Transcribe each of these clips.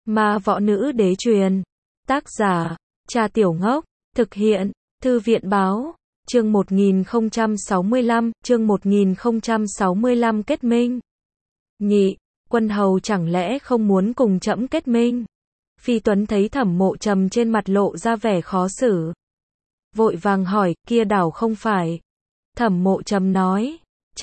Ma võ nữ đế truyền. Tác giả, Cha Tiểu Ngốc. Thực hiện, Thư viện báo. Chương 1065, chương 1065 kết minh. Nhị, Quân hầu chẳng lẽ không muốn cùng trẫm kết minh? Phi Tuấn thấy Thẩm Mộ Trầm trên mặt lộ ra vẻ khó xử. Vội vàng hỏi, kia đảo không phải. Thẩm Mộ Trầm nói,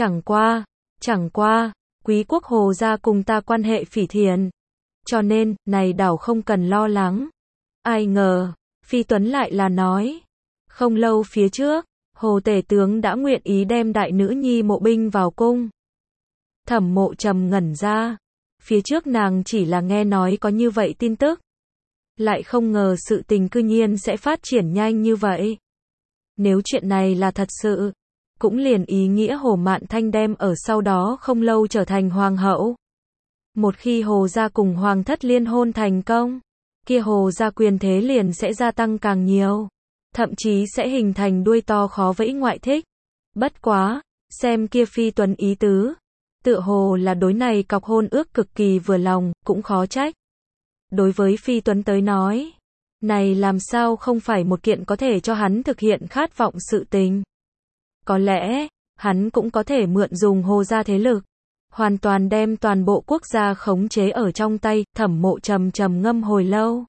chẳng qua, quý quốc Hồ gia cùng ta quan hệ phỉ thiện. Cho nên, này đảo không cần lo lắng. Ai ngờ, Phi Tuấn lại là nói. Không lâu phía trước, Hồ Tể Tướng đã nguyện ý đem đại nữ nhi Mộ Binh vào cung. Thẩm Mộ Trầm ngẩn ra. Phía trước nàng chỉ là nghe nói có như vậy tin tức. Lại không ngờ sự tình cư nhiên sẽ phát triển nhanh như vậy. Nếu chuyện này là thật sự, cũng liền ý nghĩa Hồ Mạn Thanh đem ở sau đó không lâu trở thành hoàng hậu. Một khi Hồ gia cùng hoàng thất liên hôn thành công, kia Hồ gia quyền thế liền sẽ gia tăng càng nhiều, thậm chí sẽ hình thành đuôi to khó vẫy ngoại thích. Bất quá, xem kia Phi Tuấn ý tứ, tựa hồ là đối này cọc hôn ước cực kỳ vừa lòng, cũng khó trách. Đối với Phi Tuấn tới nói, này làm sao không phải một kiện có thể cho hắn thực hiện khát vọng sự tình. Có lẽ, hắn cũng có thể mượn dùng Hồ gia thế lực, hoàn toàn đem toàn bộ quốc gia khống chế ở trong tay. Thẩm Mộ Trầm trầm ngâm hồi lâu.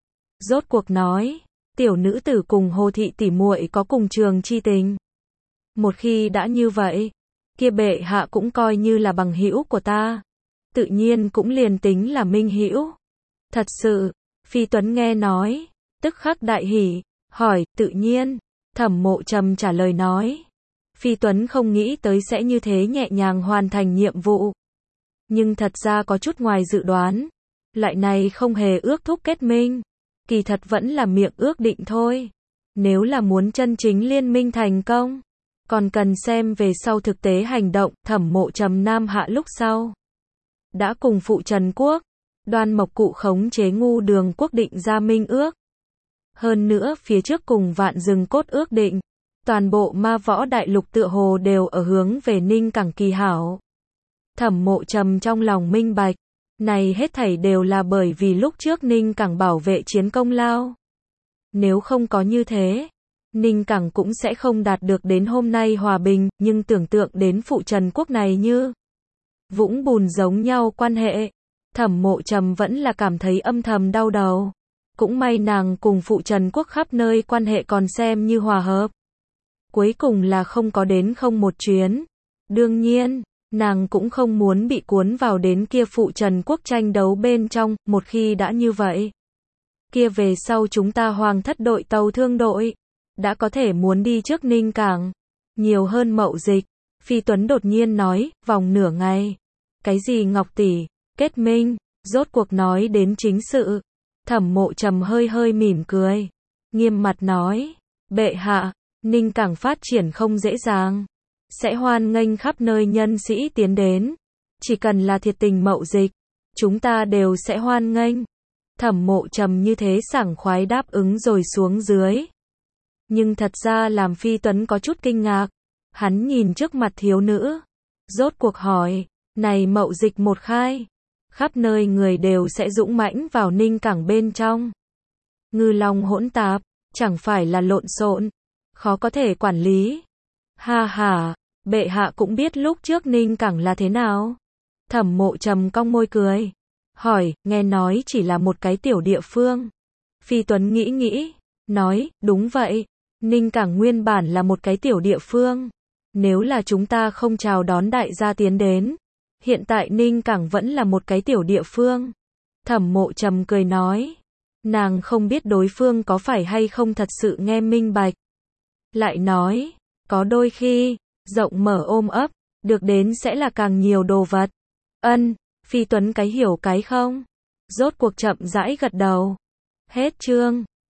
Rốt cuộc nói, tiểu nữ tử cùng Hồ thị tỷ muội có cùng trường chi tình. Một khi đã như vậy, kia bệ hạ cũng coi như là bằng hữu của ta. Tự nhiên cũng liền tính là minh hữu. Thật sự, Phi Tuấn nghe nói, tức khắc đại hỉ, hỏi, tự nhiên. Thẩm Mộ Trầm trả lời nói. Phi Tuấn không nghĩ tới sẽ như thế nhẹ nhàng hoàn thành nhiệm vụ. Nhưng thật ra có chút ngoài dự đoán. Lại này không hề ước thúc kết minh. Kỳ thật vẫn là miệng ước định thôi. Nếu là muốn chân chính liên minh thành công, còn cần xem về sau thực tế hành động. Thẩm Mộ Trầm nam hạ lúc sau, đã cùng phụ Trần Quốc, Đoan Mộc Cụ khống chế Ngu Đường Quốc định ra minh ước. Hơn nữa phía trước cùng Vạn Rừng Cốt ước định, toàn bộ ma võ đại lục tựa hồ đều ở hướng về Ninh Cảng kỳ hảo. Thẩm Mộ Trầm trong lòng minh bạch, này hết thảy đều là bởi vì lúc trước Ninh Cảng bảo vệ chiến công lao. Nếu không có như thế, Ninh Cảng cũng sẽ không đạt được đến hôm nay hòa bình. Nhưng tưởng tượng đến phụ Trần Quốc này như vũng bùn giống nhau quan hệ, Thẩm Mộ Trầm vẫn là cảm thấy âm thầm đau đầu. Cũng may nàng cùng phụ Trần Quốc khắp nơi quan hệ còn xem như hòa hợp. Cuối cùng là không có đến không một chuyến. Đương nhiên, nàng cũng không muốn bị cuốn vào đến kia phụ Trần Quốc tranh đấu bên trong. Một khi đã như vậy, kia về sau chúng ta hoàng thất đội tàu thương đội đã có thể muốn đi trước Ninh Cảng, nhiều hơn mậu dịch. Phi Tuấn đột nhiên nói, vòng nửa ngày. Cái gì Ngọc tỷ, kết minh, rốt cuộc nói đến chính sự. Thẩm Mộ Trầm hơi hơi mỉm cười, nghiêm mặt nói, bệ hạ, Ninh Cảng phát triển không dễ dàng, sẽ hoan nghênh khắp nơi nhân sĩ tiến đến. Chỉ cần là thiệt tình mậu dịch, chúng ta đều sẽ hoan nghênh. Thẩm Mộ Trầm như thế sảng khoái đáp ứng rồi xuống dưới. Nhưng thật ra làm Phi Tuấn có chút kinh ngạc. Hắn nhìn trước mặt thiếu nữ, rốt cuộc hỏi, này mậu dịch một khai, khắp nơi người đều sẽ dũng mãnh vào Ninh Cảng bên trong. Ngư long hỗn tạp, chẳng phải là lộn xộn, khó có thể quản lý. Ha ha, bệ hạ cũng biết lúc trước Ninh Cảng là thế nào. Thẩm Mộ Trầm cong môi cười, hỏi, nghe nói chỉ là một cái tiểu địa phương. Phi Tuấn nghĩ nghĩ, nói, đúng vậy, Ninh Cảng nguyên bản là một cái tiểu địa phương. Nếu là chúng ta không chào đón đại gia tiến đến, hiện tại Ninh Cảng vẫn là một cái tiểu địa phương. Thẩm Mộ Trầm cười nói, nàng không biết đối phương có phải hay không thật sự nghe minh bạch. Lại nói, có đôi khi, rộng mở ôm ấp, được đến sẽ là càng nhiều đồ vật. Ân, Phi Tuấn cái hiểu cái không. Rốt cuộc chậm rãi gật đầu. Hết chương.